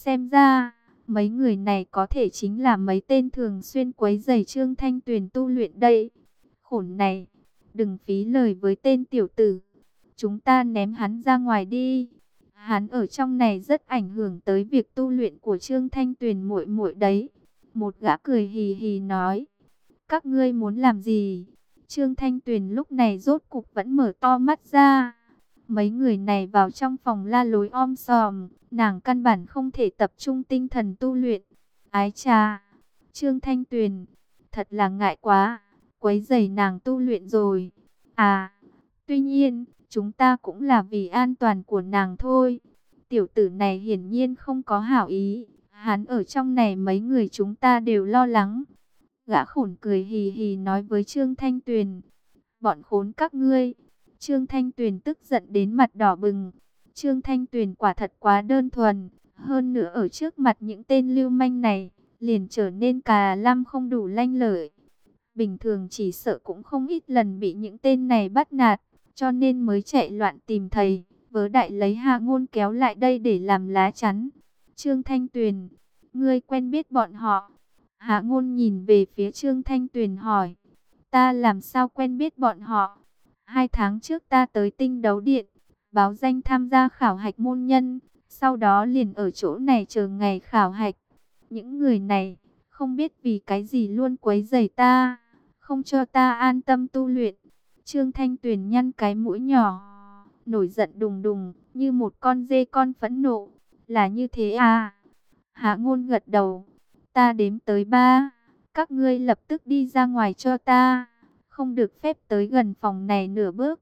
Xem ra, mấy người này có thể chính là mấy tên thường xuyên quấy rầy Trương Thanh Tuyền tu luyện đây. Khổn này, đừng phí lời với tên tiểu tử. Chúng ta ném hắn ra ngoài đi. Hắn ở trong này rất ảnh hưởng tới việc tu luyện của Trương Thanh Tuyền muội muội đấy. Một gã cười hì hì nói. Các ngươi muốn làm gì? Trương Thanh Tuyền lúc này rốt cục vẫn mở to mắt ra. Mấy người này vào trong phòng la lối om sòm, nàng căn bản không thể tập trung tinh thần tu luyện. Ái chà, Trương Thanh Tuyền, thật là ngại quá, quấy rầy nàng tu luyện rồi. À, tuy nhiên, chúng ta cũng là vì an toàn của nàng thôi. Tiểu tử này hiển nhiên không có hảo ý, hắn ở trong này mấy người chúng ta đều lo lắng. Gã khổn cười hì hì nói với Trương Thanh Tuyền. Bọn khốn các ngươi. Trương Thanh Tuyền tức giận đến mặt đỏ bừng. Trương Thanh Tuyền quả thật quá đơn thuần. Hơn nữa ở trước mặt những tên lưu manh này, liền trở nên cà lăm không đủ lanh lợi. Bình thường chỉ sợ cũng không ít lần bị những tên này bắt nạt, cho nên mới chạy loạn tìm thầy. Vớ đại lấy Hạ Ngôn kéo lại đây để làm lá chắn. Trương Thanh Tuyền, ngươi quen biết bọn họ? Hạ Ngôn nhìn về phía Trương Thanh Tuyền hỏi. Ta làm sao quen biết bọn họ? 2 tháng trước ta tới Tinh Đấu Điện, báo danh tham gia khảo hạch môn nhân, sau đó liền ở chỗ này chờ ngày khảo hạch. Những người này, không biết vì cái gì luôn quấy rầy ta, không cho ta an tâm tu luyện. Trương Thanh Tuyền nhăn cái mũi nhỏ, nổi giận đùng đùng, như một con dê con phẫn nộ. Là như thế à? Hạ Ngôn gật đầu. Ta đếm tới 3, các ngươi lập tức đi ra ngoài cho ta, không được phép tới gần phòng này nửa bước.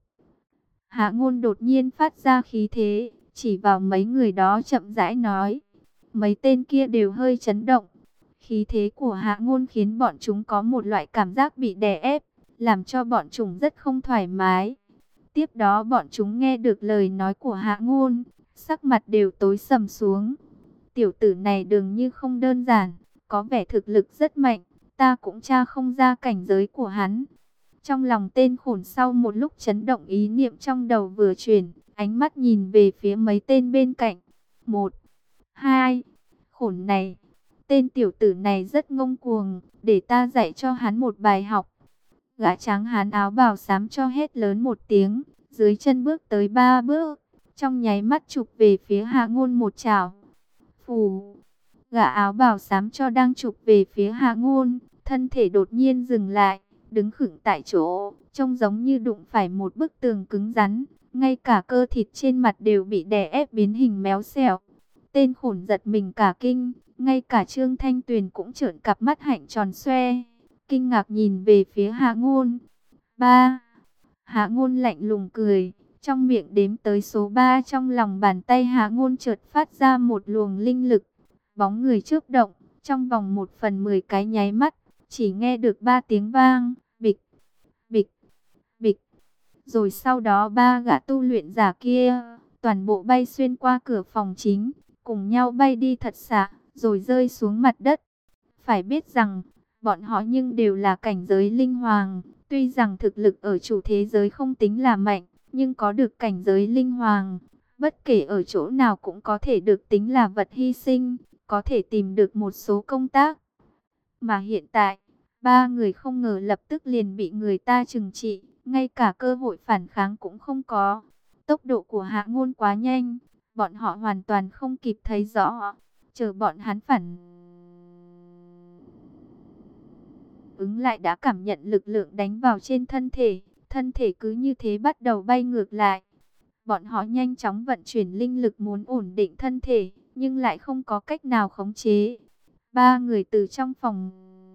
Hạ Ngôn đột nhiên phát ra khí thế, chỉ vào mấy người đó chậm rãi nói. Mấy tên kia đều hơi chấn động. Khí thế của Hạ Ngôn khiến bọn chúng có một loại cảm giác bị đè ép, làm cho bọn chúng rất không thoải mái. Tiếp đó bọn chúng nghe được lời nói của Hạ Ngôn, sắc mặt đều tối sầm xuống. Tiểu tử này dường như không đơn giản, có vẻ thực lực rất mạnh, ta cũng tra không ra cảnh giới của hắn. Trong lòng tên khổn sau một lúc chấn động, ý niệm trong đầu vừa chuyển, ánh mắt nhìn về phía mấy tên bên cạnh. 1, 2, khổn này, tên tiểu tử này rất ngông cuồng, để ta dạy cho hắn một bài học. Gã trắng hán áo bào xám cho hét lớn một tiếng, dưới chân bước tới 3 bước, trong nháy mắt chụp về phía Hạ Ngôn một chảo. Phù, gã áo bào xám cho đang chụp về phía Hạ Ngôn, thân thể đột nhiên dừng lại, đứng khựng tại chỗ, trông giống như đụng phải một bức tường cứng rắn, ngay cả cơ thịt trên mặt đều bị đè ép biến hình méo xẹo. Tên khổn giật mình cả kinh, ngay cả Trương Thanh Tuyền cũng trợn cặp mắt hạnh tròn xoe, kinh ngạc nhìn về phía Hạ Ngôn. 3. Hạ Ngôn lạnh lùng cười, trong miệng đếm tới số 3, trong lòng bàn tay Hạ Ngôn chợt phát ra một luồng linh lực, bóng người chớp động, trong vòng 1/10 cái nháy mắt, chỉ nghe được 3 tiếng vang, bịch, bịch, bịch. Rồi sau đó 3 gã tu luyện giả kia, toàn bộ bay xuyên qua cửa phòng chính, cùng nhau bay đi thật xa, rồi rơi xuống mặt đất. Phải biết rằng, bọn họ nhưng đều là cảnh giới linh hoàng, tuy rằng thực lực ở chủ thế giới không tính là mạnh, nhưng có được cảnh giới linh hoàng, bất kể ở chỗ nào cũng có thể được tính là vật hy sinh, có thể tìm được một số công tác. Mà hiện tại, 3 người không ngờ lập tức liền bị người ta trừng trị, ngay cả cơ hội phản kháng cũng không có. Tốc độ của Hạ Ngôn quá nhanh, bọn họ hoàn toàn không kịp thấy rõ, chờ bọn hắn phản ứng lại đã cảm nhận lực lượng đánh vào trên thân thể cứ như thế bắt đầu bay ngược lại. Bọn họ nhanh chóng vận chuyển linh lực muốn ổn định thân thể, nhưng lại không có cách nào khống chế. 3 người từ trong phòng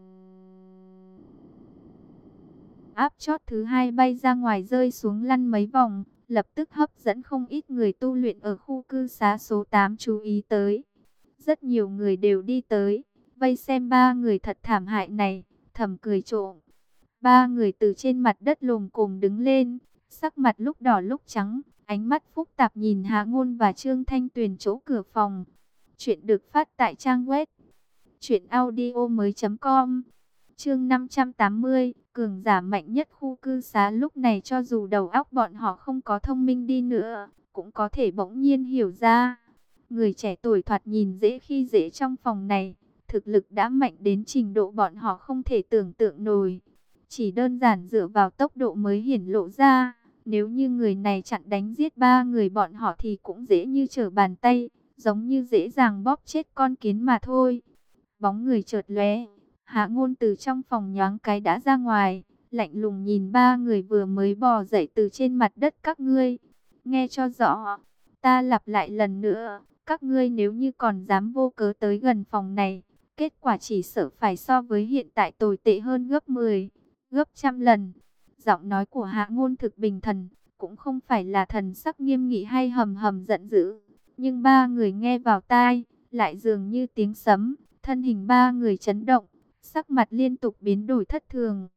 áp chót thứ 2 bay ra ngoài, rơi xuống lăn mấy vòng, lập tức hấp dẫn không ít người tu luyện ở khu cư xá số 8 chú ý tới. Rất nhiều người đều đi tới, vây xem 3 người thật thảm hại này, thầm cười trộm. 3 người từ trên mặt đất lồm cồm đứng lên, sắc mặt lúc đỏ lúc trắng, ánh mắt phức tạp nhìn Hạ Ngôn và Trương Thanh Tuyền chỗ cửa phòng. Chuyện được phát tại trang web truyệnaudiomoi.com. Chương 580, cường giả mạnh nhất khu cư xá lúc này, cho dù đầu óc bọn họ không có thông minh đi nữa, cũng có thể bỗng nhiên hiểu ra. Người trẻ tuổi thoạt nhìn dễ khi dễ trong phòng này, thực lực đã mạnh đến trình độ bọn họ không thể tưởng tượng nổi. Chỉ đơn giản dựa vào tốc độ mới hiển lộ ra, nếu như người này chặn đánh giết ba người bọn họ thì cũng dễ như trở bàn tay, giống như dễ dàng bóp chết con kiến mà thôi. Bóng người chợt lóe, Hạ Ngôn từ trong phòng nhoáng cái đã ra ngoài, lạnh lùng nhìn ba người vừa mới bò dậy từ trên mặt đất. Các ngươi, nghe cho rõ, ta lặp lại lần nữa, các ngươi nếu như còn dám vô cớ tới gần phòng này, kết quả chỉ sợ phải so với hiện tại tồi tệ hơn gấp 10, gấp trăm lần. Giọng nói của Hạ Ngôn thực bình thần, cũng không phải là thần sắc nghiêm nghị hay hầm hầm giận dữ, nhưng ba người nghe vào tai, lại dường như tiếng sấm, thân hình ba người chấn động, sắc mặt liên tục biến đổi thất thường.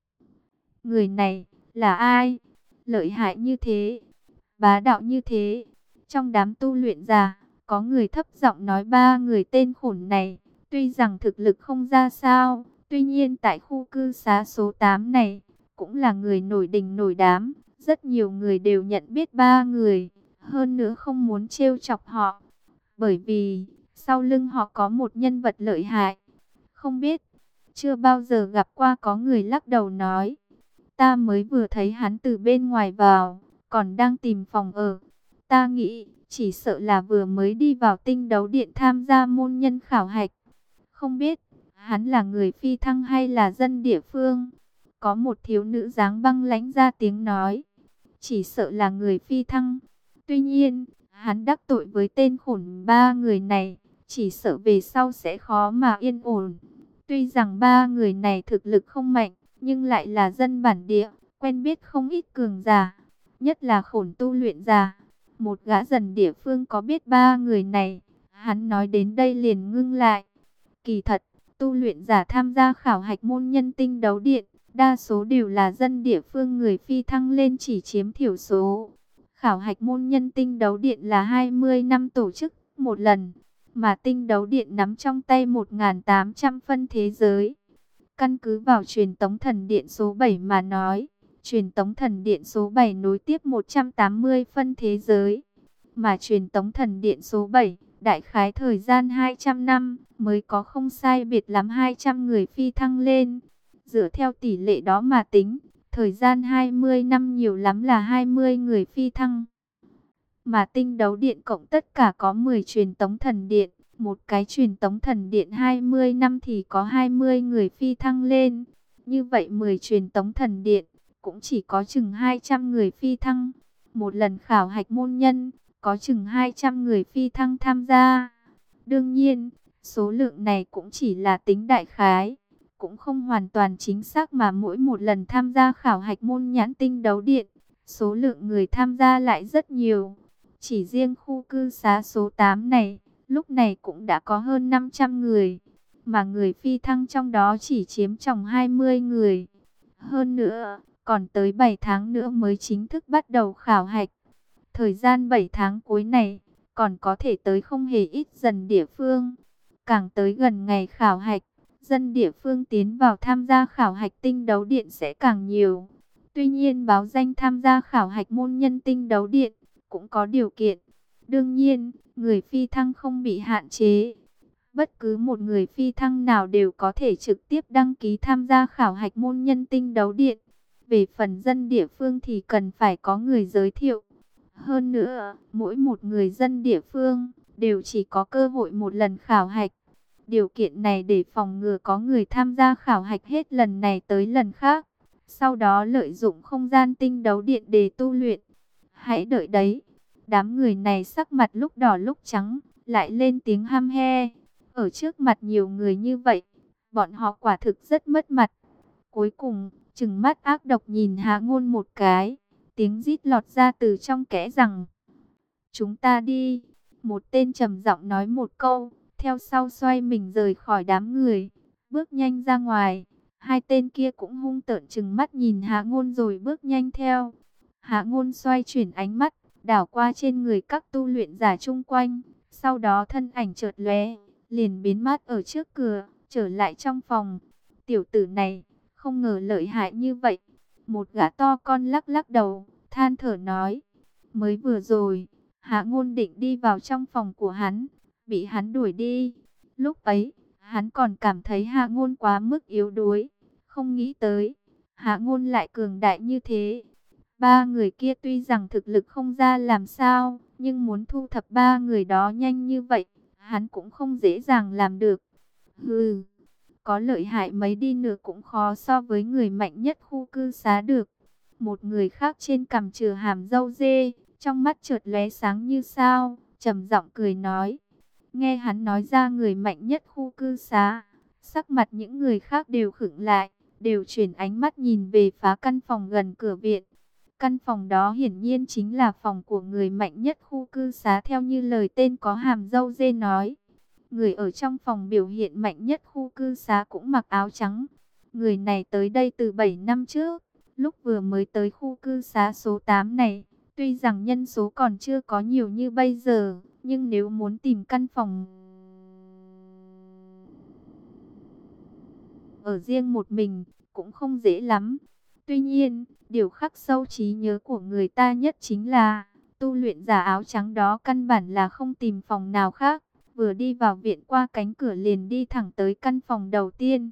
Người này là ai? Lợi hại như thế, bá đạo như thế. Trong đám tu luyện giả, có người thấp giọng nói ba người tên khổn này, tuy rằng thực lực không ra sao, tuy nhiên tại khu cư xá số 8 này, cũng là người nổi đình nổi đám. Rất nhiều người đều nhận biết ba người, hơn nữa không muốn trêu chọc họ, bởi vì sau lưng họ có một nhân vật lợi hại. Không biết, chưa bao giờ gặp qua. Có người lắc đầu nói, ta mới vừa thấy hắn từ bên ngoài vào, còn đang tìm phòng ở. Ta nghĩ, chỉ sợ là vừa mới đi vào tinh đấu điện tham gia môn nhân khảo hạch. Không biết, hắn là người phi thăng hay là dân địa phương? Có một thiếu nữ dáng băng lãnh ra tiếng nói, chỉ sợ là người phi thăng. Tuy nhiên, hắn đắc tội với tên khổn ba người này, chỉ sợ về sau sẽ khó mà yên ổn. Tuy rằng ba người này thực lực không mạnh, nhưng lại là dân bản địa, quen biết không ít cường giả, nhất là khổn tu luyện giả. Một gã dần địa phương có biết ba người này, hắn nói đến đây liền ngưng lại. Kỳ thật, tu luyện giả tham gia khảo hạch môn nhân tinh đấu điện, đa số đều là dân địa phương, người phi thăng lên chỉ chiếm thiểu số. Khảo hạch môn nhân tinh đấu điện là 20 năm tổ chức một lần, mà tinh đấu điện nắm trong tay 1.800 phân thế giới. Căn cứ vào truyền tống thần điện số 7 mà nói, truyền tống thần điện số 7 nối tiếp 180 phân thế giới, mà truyền tống thần điện số 7, đại khái thời gian 200 năm, mới có không sai biệt lắm 200 người phi thăng lên. Dựa theo tỷ lệ đó mà tính, thời gian 20 năm nhiều lắm là 20 người phi thăng. Mà tinh đấu điện cộng tất cả có 10 truyền tống thần điện, một cái truyền tống thần điện 20 năm thì có 20 người phi thăng lên. Như vậy 10 truyền tống thần điện, cũng chỉ có chừng 200 người phi thăng. Một lần khảo hạch môn nhân, có chừng 200 người phi thăng tham gia. Đương nhiên, số lượng này cũng chỉ là tính đại khái, cũng không hoàn toàn chính xác, mà mỗi một lần tham gia khảo hạch môn nhãn tinh đấu điện, số lượng người tham gia lại rất nhiều. Chỉ riêng khu cư xá số 8 này, lúc này cũng đã có hơn 500 người, mà người phi thăng trong đó chỉ chiếm tròng 20 người. Hơn nữa, còn tới 7 tháng nữa mới chính thức bắt đầu khảo hạch. Thời gian 7 tháng cuối này, còn có thể tới không hề ít dân địa phương. Càng tới gần ngày khảo hạch, dân địa phương tiến vào tham gia khảo hạch tinh đấu điện sẽ càng nhiều. Tuy nhiên báo danh tham gia khảo hạch môn nhân tinh đấu điện cũng có điều kiện. Đương nhiên, người phi thăng không bị hạn chế. Bất cứ một người phi thăng nào đều có thể trực tiếp đăng ký tham gia khảo hạch môn nhân tinh đấu điện. Về phần dân địa phương thì cần phải có người giới thiệu. Hơn nữa, mỗi một người dân địa phương đều chỉ có cơ hội một lần khảo hạch. Điều kiện này để phòng ngừa có người tham gia khảo hạch hết lần này tới lần khác, sau đó lợi dụng không gian tinh đấu điện để tu luyện. Hãy đợi đấy. Đám người này sắc mặt lúc đỏ lúc trắng, lại lên tiếng hăm he. Ở trước mặt nhiều người như vậy, bọn họ quả thực rất mất mặt. Cuối cùng, trừng mắt ác độc nhìn Hạ Ngôn một cái, tiếng rít lọt ra từ trong kẽ rằng: chúng ta đi. Một tên trầm giọng nói một câu, theo sau xoay mình rời khỏi đám người, bước nhanh ra ngoài. Hai tên kia cũng hung tợn trừng mắt nhìn Hạ Ngôn rồi bước nhanh theo. Hạ Ngôn xoay chuyển ánh mắt, đảo qua trên người các tu luyện giả chung quanh, sau đó thân ảnh chợt lóe, liền biến mất ở trước cửa, trở lại trong phòng. Tiểu tử này, không ngờ lợi hại như vậy. Một gã to con lắc lắc đầu, than thở nói, mới vừa rồi, Hạ Ngôn định đi vào trong phòng của hắn, bị hắn đuổi đi. Lúc ấy, hắn còn cảm thấy Hạ Ngôn quá mức yếu đuối, không nghĩ tới Hạ Ngôn lại cường đại như thế. Ba người kia tuy rằng thực lực không ra làm sao, nhưng muốn thu thập ba người đó nhanh như vậy, hắn cũng không dễ dàng làm được. Hừ, có lợi hại mấy đi nữa cũng khó so với người mạnh nhất khu cư xá được. Một người khác trên cằm chừa hàm râu dê, trong mắt chợt lóe sáng như sao, trầm giọng cười nói. Nghe hắn nói ra người mạnh nhất khu cư xá, sắc mặt những người khác đều khựng lại, đều chuyển ánh mắt nhìn về phá căn phòng gần cửa viện. Căn phòng đó hiển nhiên chính là phòng của người mạnh nhất khu cư xá theo như lời tên có hàm râu dê nói. Người ở trong phòng biểu hiện mạnh nhất khu cư xá cũng mặc áo trắng. Người này tới đây từ 7 năm trước, lúc vừa mới tới khu cư xá số 8 này. Tuy rằng nhân số còn chưa có nhiều như bây giờ, nhưng nếu muốn tìm căn phòng ở riêng một mình, cũng không dễ lắm. Tuy nhiên, điều khắc sâu trí nhớ của người ta nhất chính là, tu luyện giả áo trắng đó căn bản là không tìm phòng nào khác. Vừa đi vào viện qua cánh cửa liền đi thẳng tới căn phòng đầu tiên.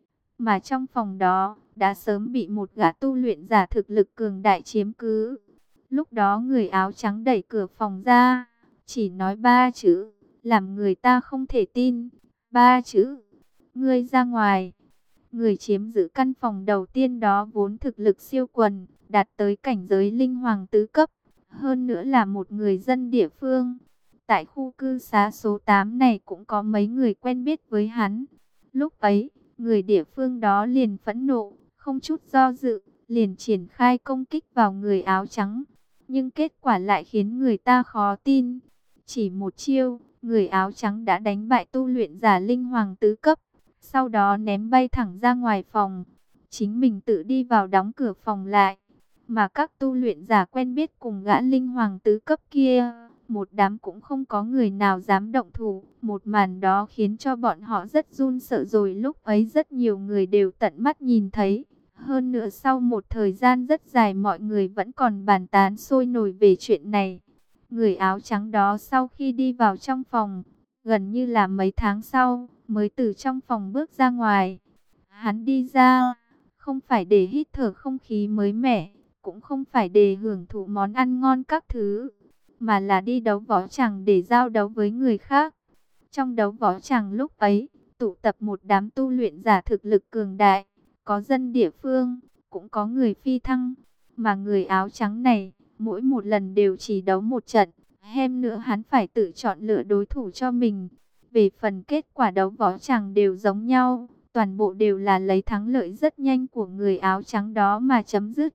Mà trong phòng đó, đã sớm bị một gã tu luyện giả thực lực cường đại chiếm cứ. Lúc đó người áo trắng đẩy cửa phòng ra, chỉ nói 3 chữ, làm người ta không thể tin. 3 chữ, ngươi ra ngoài. Người chiếm giữ căn phòng đầu tiên đó vốn thực lực siêu quần, đạt tới cảnh giới linh hoàng tứ cấp. Hơn nữa là một người dân địa phương. Tại khu cư xá số 8 này cũng có mấy người quen biết với hắn. Lúc ấy, người địa phương đó liền phẫn nộ, không chút do dự, liền triển khai công kích vào người áo trắng. Nhưng kết quả lại khiến người ta khó tin. Chỉ một chiêu, người áo trắng đã đánh bại tu luyện giả linh hoàng tứ cấp. Sau đó ném bay thẳng ra ngoài phòng. Chính mình tự đi vào đóng cửa phòng lại. Mà các tu luyện giả quen biết cùng gã linh hoàng tứ cấp kia, một đám cũng không có người nào dám động thủ. Một màn đó khiến cho bọn họ rất run sợ rồi lúc ấy rất nhiều người đều tận mắt nhìn thấy. Hơn nữa sau một thời gian rất dài mọi người vẫn còn bàn tán sôi nổi về chuyện này. Người áo trắng đó sau khi đi vào trong phòng, gần như là mấy tháng sau, mới từ trong phòng bước ra ngoài. Hắn đi ra, không phải để hít thở không khí mới mẻ, cũng không phải để hưởng thụ món ăn ngon các thứ, mà là đi đấu võ tràng để giao đấu với người khác. Trong đấu võ tràng lúc ấy, tụ tập một đám tu luyện giả thực lực cường đại, có dân địa phương, cũng có người phi thăng, mà người áo trắng này, mỗi một lần đều chỉ đấu một trận, hem nữa hắn phải tự chọn lựa đối thủ cho mình. Về phần kết quả đấu võ tràng đều giống nhau, toàn bộ đều là lấy thắng lợi rất nhanh của người áo trắng đó mà chấm dứt.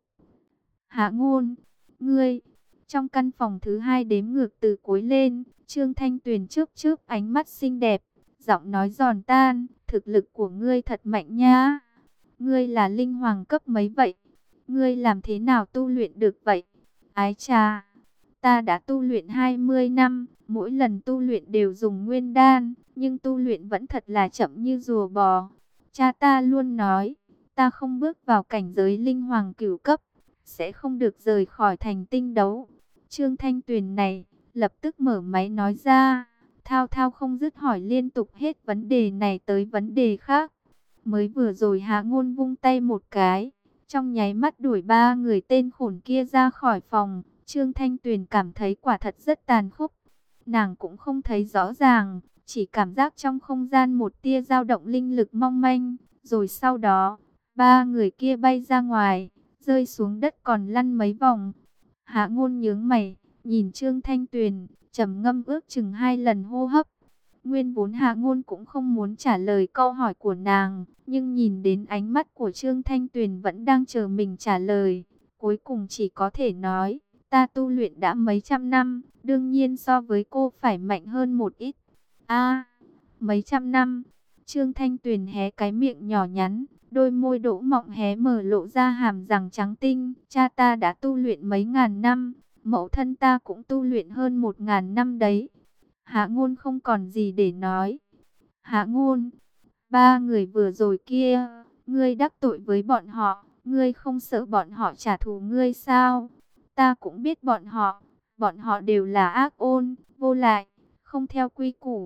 Hạ Ngôn, ngươi, trong căn phòng thứ hai đếm ngược từ cuối lên, Trương Thanh Tuyền trước ánh mắt xinh đẹp, giọng nói giòn tan, thực lực của ngươi thật mạnh nha. Ngươi là linh hoàng cấp mấy vậy? Ngươi làm thế nào tu luyện được vậy? Ái chà, ta đã tu luyện 20 năm, mỗi lần tu luyện đều dùng nguyên đan, nhưng tu luyện vẫn thật là chậm như rùa bò. Cha ta luôn nói, ta không bước vào cảnh giới linh hoàng cửu cấp, sẽ không được rời khỏi thành tinh đấu. Trương Thanh Tuyền này, lập tức mở máy nói ra, thao thao không dứt hỏi liên tục hết vấn đề này tới vấn đề khác. Mới vừa rồi Hạ Ngôn vung tay một cái, trong nháy mắt đuổi ba người tên khốn kia ra khỏi phòng. Trương Thanh Tuyền cảm thấy quả thật rất tàn khốc. Nàng cũng không thấy rõ ràng, chỉ cảm giác trong không gian một tia dao động linh lực mong manh. Rồi sau đó, ba người kia bay ra ngoài, rơi xuống đất còn lăn mấy vòng. Hạ Ngôn nhướng mày, nhìn Trương Thanh Tuyền, trầm ngâm ước chừng 2 lần hô hấp. Nguyên vốn Hạ Ngôn cũng không muốn trả lời câu hỏi của nàng, nhưng nhìn đến ánh mắt của Trương Thanh Tuyền vẫn đang chờ mình trả lời, cuối cùng chỉ có thể nói, ta tu luyện đã mấy trăm năm, đương nhiên so với cô phải mạnh hơn một ít. A, mấy trăm năm. Trương Thanh Tuyền hé cái miệng nhỏ nhắn, đôi môi đỗ mọng hé mở lộ ra hàm răng trắng tinh. Cha ta đã tu luyện mấy ngàn năm, mẫu thân ta cũng tu luyện hơn 1000 năm đấy. Hạ Ngôn không còn gì để nói. Hạ Ngôn, ba người vừa rồi kia, ngươi đắc tội với bọn họ, ngươi không sợ bọn họ trả thù ngươi sao? Ta cũng biết bọn Bọn họ đều là ác ôn, vô lại, không theo quy củ.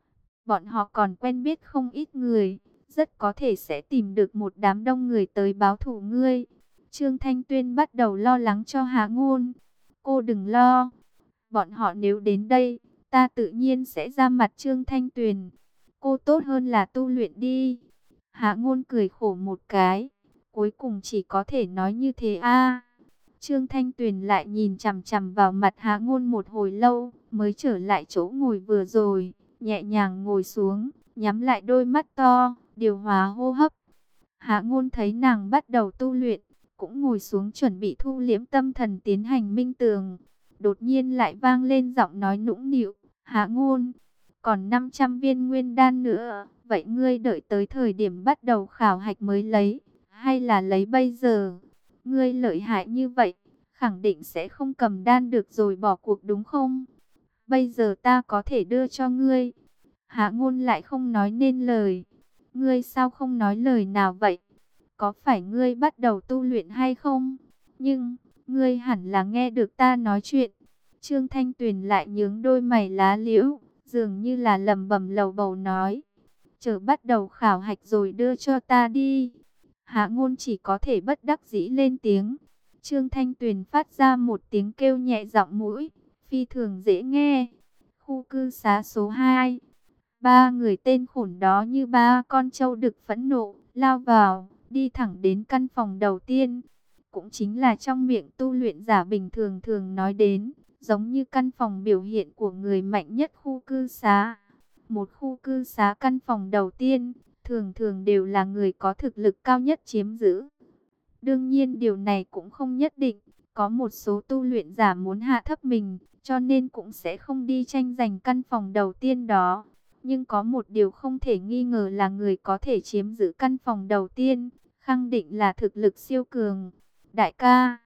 Bọn họ còn quen biết không ít người, rất có thể sẽ tìm được một đám đông người tới báo thù ngươi. Trương Thanh Tuyên bắt đầu lo lắng cho Hạ Ngôn. Cô đừng lo, bọn họ nếu đến đây, ta tự nhiên sẽ ra mặt Trương Thanh Tuyền. Cô tốt hơn là tu luyện đi. Hạ Ngôn cười khổ một cái, cuối cùng chỉ có thể nói như thế a. Trương Thanh Tuyền lại nhìn chằm chằm vào mặt Hạ Ngôn một hồi lâu, mới trở lại chỗ ngồi vừa rồi, nhẹ nhàng ngồi xuống, nhắm lại đôi mắt to, điều hòa hô hấp. Hạ Ngôn thấy nàng bắt đầu tu luyện, cũng ngồi xuống chuẩn bị thu liễm tâm thần tiến hành minh tường. Đột nhiên lại vang lên giọng nói nũng nịu, Hạ Ngôn, còn 500 viên nguyên đan nữa, vậy ngươi đợi tới thời điểm bắt đầu khảo hạch mới lấy, hay là lấy bây giờ? Ngươi lợi hại như vậy, khẳng định sẽ không cầm đan được rồi bỏ cuộc đúng không? Bây giờ ta có thể đưa cho ngươi. Hạ Ngôn lại không nói nên lời. Ngươi sao không nói lời nào vậy? Có phải ngươi bắt đầu tu luyện hay không? Nhưng, ngươi hẳn là nghe được ta nói chuyện. Trương Thanh Tuyền lại nhướng đôi mày lá liễu, dường như là lẩm bẩm lầu bầu nói. Chờ bắt đầu khảo hạch rồi đưa cho ta đi. Hạ Ngôn chỉ có thể bất đắc dĩ lên tiếng. Trương Thanh Tuyền phát ra một tiếng kêu nhẹ giọng mũi, phi thường dễ nghe. Khu cư xá số 2. Ba người tên khổn đó như ba con trâu đực phẫn nộ, lao vào, đi thẳng đến căn phòng đầu tiên. Cũng chính là trong miệng tu luyện giả bình thường thường nói đến, giống như căn phòng biểu hiện của người mạnh nhất khu cư xá. Một khu cư xá căn phòng đầu tiên, thường thường đều là người có thực lực cao nhất chiếm giữ. Đương nhiên điều này cũng không nhất định, có một số tu luyện giả muốn hạ thấp mình, cho nên cũng sẽ không đi tranh giành căn phòng đầu tiên đó. Nhưng có một điều không thể nghi ngờ là người có thể chiếm giữ căn phòng đầu tiên, khẳng định là thực lực siêu cường. Đại ca,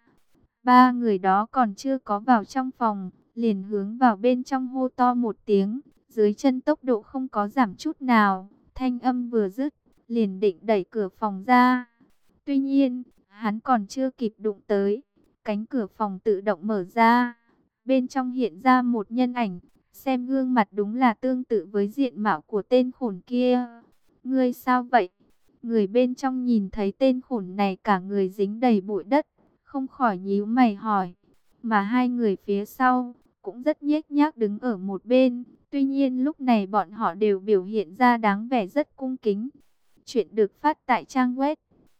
ba người đó còn chưa có vào trong phòng, liền hướng vào bên trong hô to một tiếng, dưới chân tốc độ không có giảm chút nào, thanh âm vừa dứt, liền định đẩy cửa phòng ra. Tuy nhiên, hắn còn chưa kịp đụng tới, cánh cửa phòng tự động mở ra, bên trong hiện ra một nhân ảnh, xem gương mặt đúng là tương tự với diện mạo của tên khổn kia. Ngươi sao vậy? Người bên trong nhìn thấy tên khổn này cả người dính đầy bụi đất, không khỏi nhíu mày hỏi. Mà hai người phía sau cũng rất nhếch nhác đứng ở một bên. Tuy nhiên lúc này bọn họ đều biểu hiện ra dáng vẻ rất cung kính. Chuyện được phát tại trang web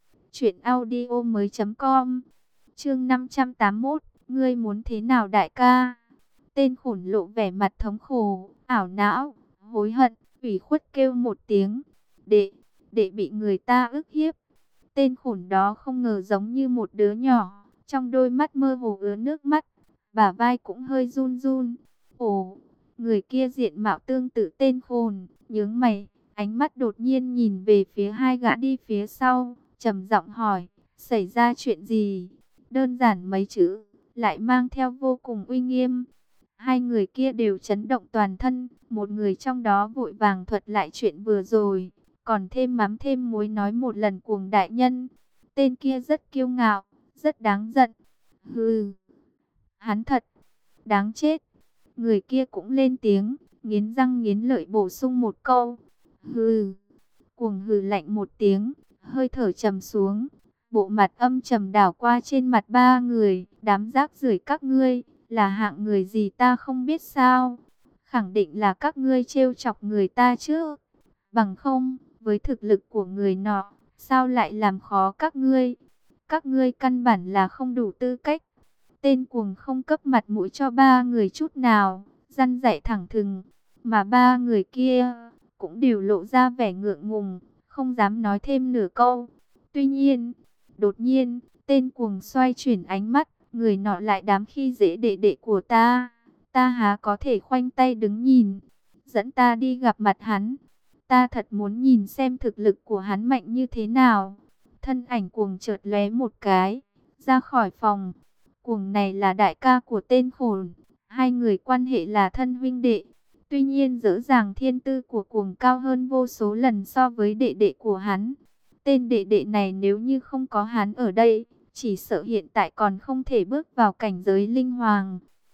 truyệnaudiomoi.com. Chương 581, ngươi muốn thế nào đại ca? Tên khổn lộ vẻ mặt thống khổ, ảo não, hối hận, ủy khuất kêu một tiếng. Đệ bị người ta ức hiếp. Tên khổn đó không ngờ giống như một đứa nhỏ, trong đôi mắt mơ hồ ứa nước mắt, bả vai cũng hơi run run. Ồ, người kia diện mạo tương tự tên khổn, nhướng mày, ánh mắt đột nhiên nhìn về phía hai gã đi phía sau, trầm giọng hỏi, xảy ra chuyện gì? Đơn giản mấy chữ, lại mang theo vô cùng uy nghiêm. Hai người kia đều chấn động toàn thân, một người trong đó vội vàng thuật lại chuyện vừa rồi, còn thêm mắm thêm muối nói một lần cuồng đại nhân. Tên kia rất kiêu ngạo, rất đáng giận. Hừ, hắn thật đáng chết. Người kia cũng lên tiếng, nghiến răng nghiến lợi bổ sung một câu. Hừ, cuồng hừ lạnh một tiếng, hơi thở trầm xuống. Bộ mặt âm trầm đảo qua trên mặt ba người, đám rác rưởi các ngươi, là hạng người gì ta không biết sao? Khẳng định là các ngươi trêu chọc người ta chứ. Bằng không, với thực lực của người nọ, sao lại làm khó các ngươi? Các ngươi căn bản là không đủ tư cách. Tên cuồng không cấp mặt mũi cho ba người chút nào, răn dạy thẳng thừng. Mà ba người kia cũng đều lộ ra vẻ ngượng ngùng, không dám nói thêm nửa câu. Tuy nhiên, đột nhiên, tên cuồng xoay chuyển ánh mắt, người nọ lại dám khi dễ đệ đệ của ta. Ta há có thể khoanh tay đứng nhìn, dẫn ta đi gặp mặt hắn. Ta thật muốn nhìn xem thực lực của hắn mạnh như thế nào. Thân ảnh cuồng chợt lóe một cái, ra khỏi phòng. Cuồng này là đại ca của tên khổn, hai người quan hệ là thân huynh đệ. Tuy nhiên rõ ràng thiên tư của cuồng cao hơn vô số lần so với đệ đệ của hắn. Tên đệ đệ này nếu như không có hắn ở đây, chỉ sợ hiện tại còn không thể bước vào cảnh giới linh hoàng.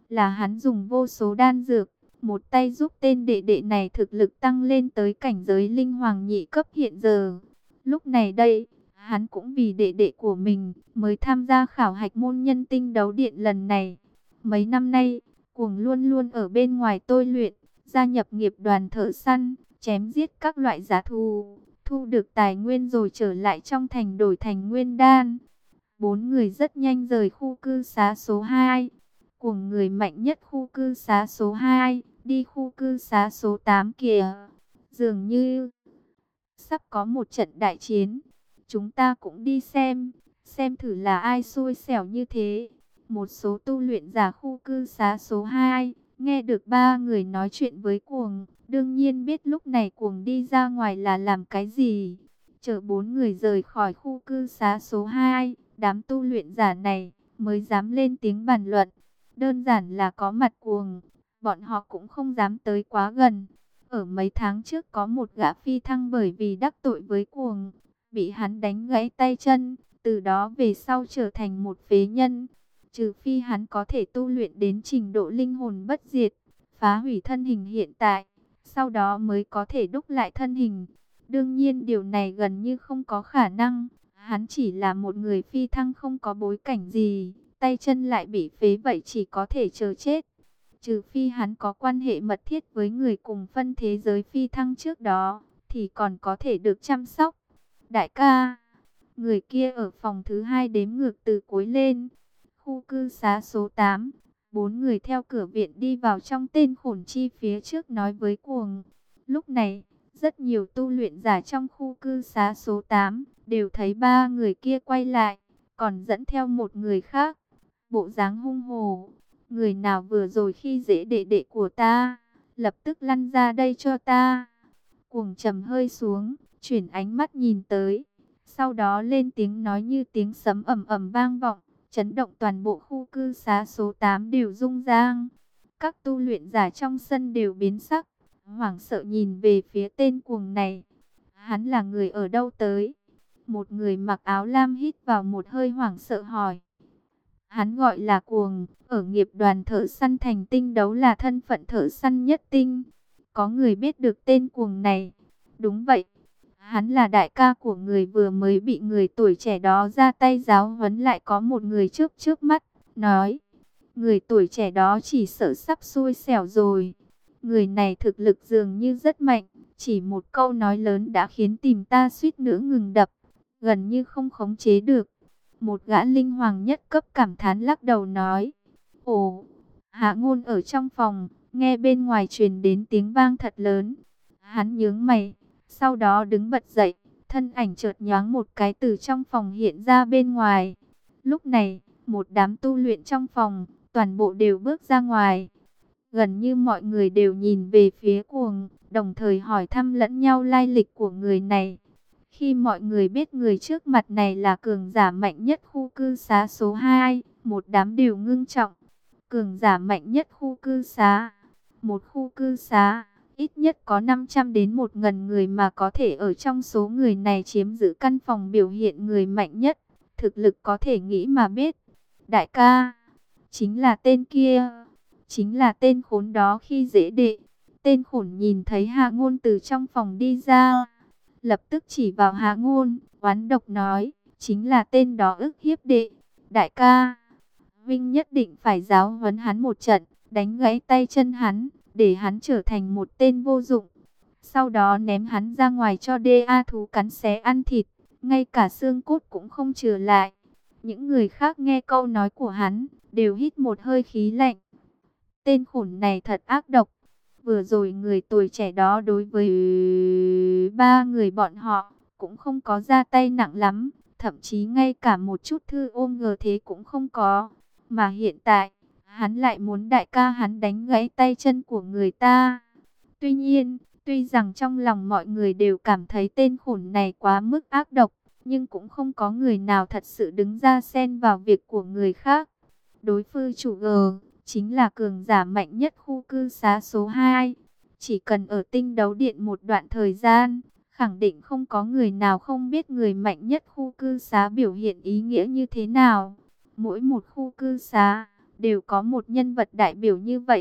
là hắn dùng vô số đan dược, một tay giúp tên đệ đệ này thực lực tăng lên tới cảnh giới linh hoàng nhị cấp hiện giờ. Lúc này đây, hắn cũng vì đệ đệ của mình mới tham gia khảo hạch môn nhân tinh đấu điện lần này. Mấy năm nay, Cuồng luôn luôn ở bên ngoài tôi luyện, gia nhập nghiệp đoàn thợ săn, chém giết các loại giá thú, thu được tài nguyên rồi trở lại trong thành đổi thành nguyên đan. Bốn người rất nhanh rời khu cư xá số 2. Cuồng người mạnh nhất khu cư xá số 2, đi khu cư xá số 8 kìa. Dường như sắp có một trận đại chiến. Chúng ta cũng đi xem thử là ai xui xẻo như thế. Một số tu luyện giả khu cư xá số 2, nghe được ba người nói chuyện với Cuồng, đương nhiên biết lúc này Cuồng đi ra ngoài là làm cái gì. Chờ bốn người rời khỏi khu cư xá số 2, đám tu luyện giả này mới dám lên tiếng bàn luận. Đơn giản là có mặt Cuồng, bọn họ cũng không dám tới quá gần. Ở mấy tháng trước có một gã phi thăng bởi vì đắc tội với Cuồng, bị hắn đánh gãy tay chân, từ đó về sau trở thành một phế nhân. Trừ phi hắn có thể tu luyện đến trình độ linh hồn bất diệt, phá hủy thân hình hiện tại, sau đó mới có thể đúc lại thân hình. Đương nhiên điều này gần như không có khả năng, hắn chỉ là một người phi thăng không có bối cảnh gì, tay chân lại bị phế vậy chỉ có thể chờ chết. Trừ phi hắn có quan hệ mật thiết với người cùng phân thế giới phi thăng trước đó, thì còn có thể được chăm sóc. Đại ca, người kia ở phòng thứ 2 đếm ngược từ cuối lên. Khu cư xá số 8, bốn người theo cửa viện đi vào trong tên khổn chi phía trước nói với Cuồng. Lúc này, rất nhiều tu luyện giả trong khu cư xá số 8 đều thấy ba người kia quay lại, còn dẫn theo một người khác, bộ dáng hung hồ. Người nào vừa rồi khi dễ đệ đệ của ta, lập tức lăn ra đây cho ta. Cuồng trầm hơi xuống, chuyển ánh mắt nhìn tới, sau đó lên tiếng nói như tiếng sấm ầm ầm vang vọng, chấn động toàn bộ khu cư xá số 8 đều rung rang. Các tu luyện giả trong sân đều biến sắc, hoảng sợ nhìn về phía tên Cuồng này. Hắn là người ở đâu tới? Một người mặc áo lam hít vào một hơi hoảng sợ hỏi. Hắn gọi là Cuồng, ở nghiệp đoàn thợ săn thành tinh đấu là thân phận thợ săn nhất tinh. Có người biết được tên Cuồng này? Đúng vậy. Hắn là đại ca của người vừa mới bị người tuổi trẻ đó ra tay giáo huấn, lại có một người trước mắt, nói. Người tuổi trẻ đó chỉ sợ sắp xui xẻo rồi. Người này thực lực dường như rất mạnh, chỉ một câu nói lớn đã khiến tim ta suýt nữa ngừng đập, gần như không khống chế được. Một gã linh hoàng nhất cấp cảm thán lắc đầu nói. Ồ, Hạ Ngôn ở trong phòng, nghe bên ngoài truyền đến tiếng vang thật lớn. Hắn nhướng mày, sau đó đứng bật dậy, thân ảnh chợt nhoáng một cái từ trong phòng hiện ra bên ngoài. Lúc này, một đám tu luyện trong phòng, toàn bộ đều bước ra ngoài. Gần như mọi người đều nhìn về phía Cuồng, đồng thời hỏi thăm lẫn nhau lai lịch của người này. Khi mọi người biết người trước mặt này là cường giả mạnh nhất khu cư xá số 2, một đám đều ngưng trọng. Cường giả mạnh nhất khu cư xá. Một khu cư xá, ít nhất có 500 đến 1.000 người mà có thể ở trong số người này chiếm giữ căn phòng biểu hiện người mạnh nhất. Thực lực có thể nghĩ mà biết. Đại ca, chính là tên kia, chính là tên khốn đó khi dễ đệ. Tên khốn nhìn thấy Hạ Ngôn từ trong phòng đi ra, lập tức chỉ vào Hạ Ngôn, oán độc nói, chính là tên đó ức hiếp đệ. Đại ca, Vinh nhất định phải giáo huấn hắn một trận, đánh gãy tay chân hắn, để hắn trở thành một tên vô dụng. Sau đó ném hắn ra ngoài cho DA thú cắn xé ăn thịt, ngay cả xương cốt cũng không trừ lại. Những người khác nghe câu nói của hắn, đều hít một hơi khí lạnh. Tên khốn này thật ác độc. Vừa rồi người tuổi trẻ đó đối với ba người bọn họ cũng không có ra tay nặng lắm, thậm chí ngay cả một chút thư ôm ngờ thế cũng không có. Mà hiện tại, hắn lại muốn đại ca hắn đánh gãy tay chân của người ta. Tuy nhiên, tuy rằng trong lòng mọi người đều cảm thấy tên khốn này quá mức ác độc, nhưng cũng không có người nào thật sự đứng ra xen vào việc của người khác. Đối phương chủ G chính là cường giả mạnh nhất khu cư xá số 2. Chỉ cần ở tinh đấu điện một đoạn thời gian, khẳng định không có người nào không biết người mạnh nhất khu cư xá biểu hiện ý nghĩa như thế nào. Mỗi một khu cư xá đều có một nhân vật đại biểu như vậy.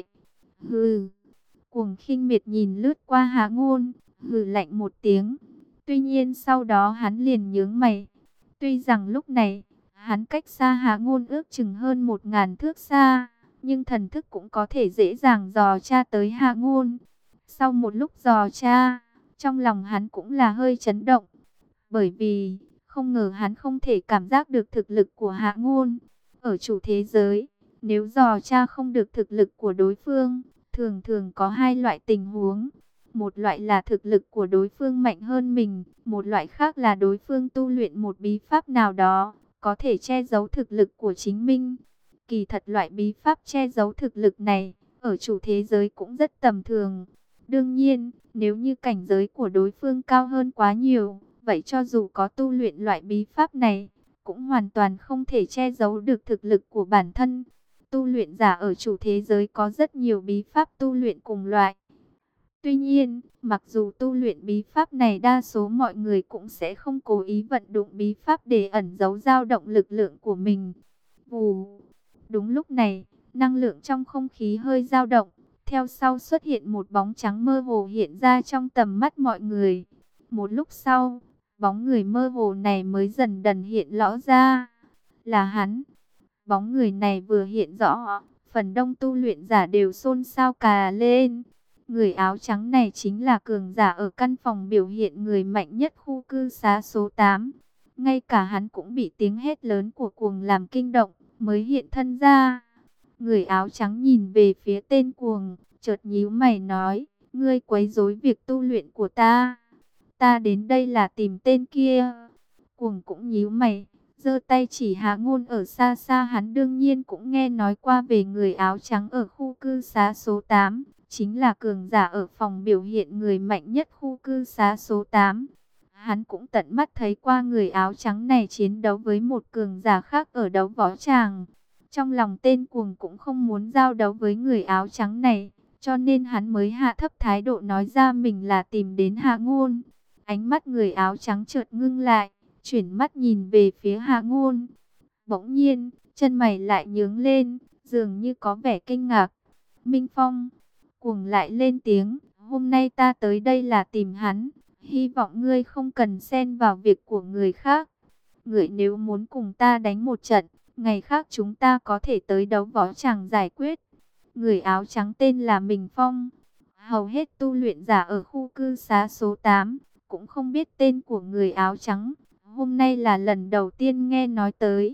Hừ. Cuồng khinh miệt nhìn lướt qua Hạ Ngôn, hừ lạnh một tiếng. Tuy nhiên sau đó hắn liền nhướng mày. Tuy rằng lúc này, hắn cách xa Hạ Ngôn ước chừng hơn 1000 thước xa, nhưng thần thức cũng có thể dễ dàng dò tra tới Hạ Ngôn. Sau một lúc dò tra, trong lòng hắn cũng là hơi chấn động. Bởi vì, không ngờ hắn không thể cảm giác được thực lực của Hạ Ngôn. Ở chủ thế giới, nếu dò tra không được thực lực của đối phương, thường thường có hai loại tình huống. Một loại là thực lực của đối phương mạnh hơn mình, một loại khác là đối phương tu luyện một bí pháp nào đó, có thể che giấu thực lực của chính mình. Kỳ thật loại bí pháp che giấu thực lực này, ở chủ thế giới cũng rất tầm thường. Đương nhiên, nếu như cảnh giới của đối phương cao hơn quá nhiều, vậy cho dù có tu luyện loại bí pháp này, cũng hoàn toàn không thể che giấu được thực lực của bản thân. Tu luyện giả ở chủ thế giới có rất nhiều bí pháp tu luyện cùng loại. Tuy nhiên, mặc dù tu luyện bí pháp này, đa số mọi người cũng sẽ không cố ý vận dụng bí pháp để ẩn giấu dao động lực lượng của mình. Vù. Đúng lúc này, năng lượng trong không khí hơi dao động, theo sau xuất hiện một bóng trắng mơ hồ hiện ra trong tầm mắt mọi người. Một lúc sau, bóng người mơ hồ này mới dần dần hiện rõ ra. Là hắn. Bóng người này vừa hiện rõ, phần đông tu luyện giả đều xôn xao cả lên. Người áo trắng này chính là cường giả ở căn phòng biểu hiện người mạnh nhất khu cư xá số 8. Ngay cả hắn cũng bị tiếng hét lớn của cuồng làm kinh động, mới hiện thân ra. Người áo trắng nhìn về phía tên cuồng, chợt nhíu mày nói, ngươi quấy rối việc tu luyện của ta. Ta đến đây là tìm tên kia. Cuồng cũng nhíu mày, giơ tay chỉ Hạ Ngôn ở xa xa. Hắn đương nhiên cũng nghe nói qua về người áo trắng ở khu cư xá số 8. Chính là cường giả ở phòng biểu hiện người mạnh nhất khu cư xá số 8. Hắn cũng tận mắt thấy qua người áo trắng này chiến đấu với một cường giả khác ở đấu võ tràng. Trong lòng tên cuồng cũng không muốn giao đấu với người áo trắng này, cho nên hắn mới hạ thấp thái độ nói ra mình là tìm đến Hạ Ngôn. Ánh mắt người áo trắng chợt ngưng lại, chuyển mắt nhìn về phía Hạ Ngôn. Bỗng nhiên, chân mày lại nhướng lên, dường như có vẻ kinh ngạc. Minh Phong. Cuồng lại lên tiếng, hôm nay ta tới đây là tìm hắn, hy vọng ngươi không cần xen vào việc của người khác. Ngươi nếu muốn cùng ta đánh một trận, ngày khác chúng ta có thể tới đấu võ tràng giải quyết. Người áo trắng tên là Minh Phong. Hầu hết tu luyện giả ở khu cư xá số 8 cũng không biết tên của người áo trắng. Hôm nay là lần đầu tiên nghe nói tới.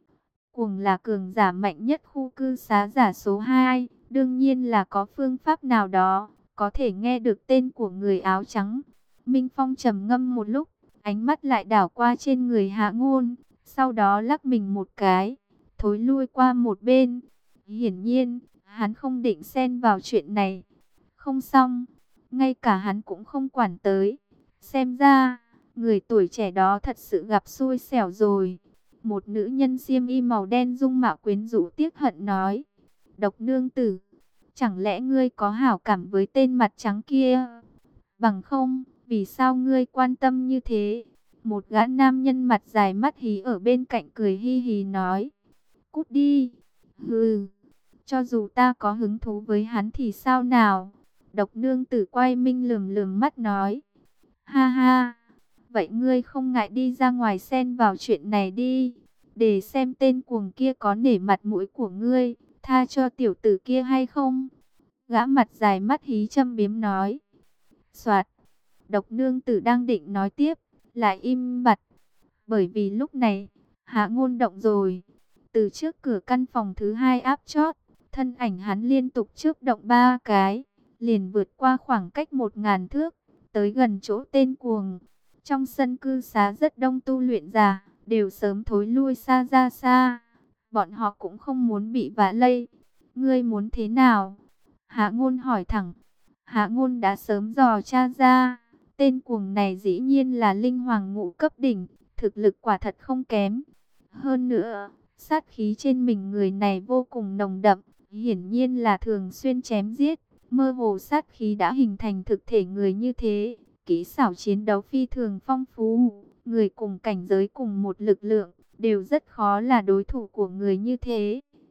Cuồng là cường giả mạnh nhất khu cư xá giả số 2. Đương nhiên là có phương pháp nào đó, có thể nghe được tên của người áo trắng. Minh Phong trầm ngâm một lúc, ánh mắt lại đảo qua trên người Hạ Ngôn, sau đó lắc mình một cái, thối lui qua một bên. Hiển nhiên, hắn không định xen vào chuyện này. Không xong, ngay cả hắn cũng không quản tới. Xem ra, người tuổi trẻ đó thật sự gặp xui xẻo rồi. Một nữ nhân xiêm y màu đen dung mạo quyến rũ tiếc hận nói. Độc nương tử, chẳng lẽ ngươi có hảo cảm với tên mặt trắng kia? Bằng không, vì sao ngươi quan tâm như thế? Một gã nam nhân mặt dài mắt hí ở bên cạnh cười hi hí nói. Cút đi. Hừ, cho dù ta có hứng thú với hắn thì sao nào? Độc nương tử quay minh lườm lườm mắt nói. Ha ha, vậy ngươi không ngại đi ra ngoài xen vào chuyện này đi, để xem tên cuồng kia có nể mặt mũi của ngươi, tha cho tiểu tử kia hay không? Gã mặt dài mắt hí châm biếm nói. Soạt, độc nương tử đang định nói tiếp, lại im bặt. Bởi vì lúc này, Hạ Ngôn động rồi. Từ trước cửa căn phòng thứ hai áp chót, thân ảnh hắn liên tục trước động 3 cái, liền vượt qua khoảng cách 1000 thước, tới gần chỗ tên cuồng. Trong sân cư xá rất đông tu luyện giả, đều sớm thối lui xa ra xa. Bọn họ cũng không muốn bị vạ lây. Ngươi muốn thế nào? Hạ Ngôn hỏi thẳng. Hạ Ngôn đã sớm dò tra ra, tên cuồng này dĩ nhiên là linh hoàng ngũ cấp đỉnh, thực lực quả thật không kém. Hơn nữa, sát khí trên mình người này vô cùng nồng đậm, hiển nhiên là thường xuyên chém giết, mơ hồ sát khí đã hình thành thực thể người như thế. Kỹ xảo chiến đấu phi thường phong phú, người cùng cảnh giới cùng một lực lượng, đều rất khó là đối thủ của người như thế.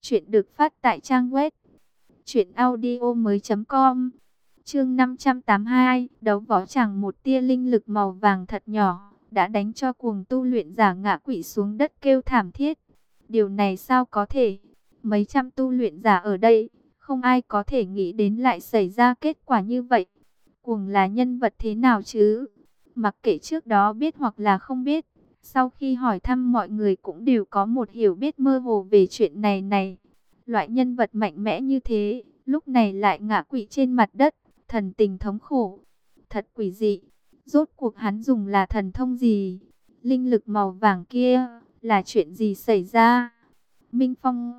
Chuyện được phát tại trang web truyệnaudiomoi.com. Chương 582, đấu võ chẳng, một tia linh lực màu vàng thật nhỏ đã đánh cho cuồng tu luyện giả ngã quỵ xuống đất kêu thảm thiết. Điều này sao có thể? Mấy trăm tu luyện giả ở đây, không ai có thể nghĩ đến lại xảy ra kết quả như vậy. Cuồng là nhân vật thế nào chứ? Mặc kệ trước đó biết hoặc là không biết, sau khi hỏi thăm mọi người cũng đều có một hiểu biết mơ hồ về chuyện này. Loại nhân vật mạnh mẽ như thế, lúc này lại ngã quỵ trên mặt đất, thần tình thống khổ. Thật quỷ dị, rốt cuộc hắn dùng là thần thông gì? Linh lực màu vàng kia, là chuyện gì xảy ra? Minh Phong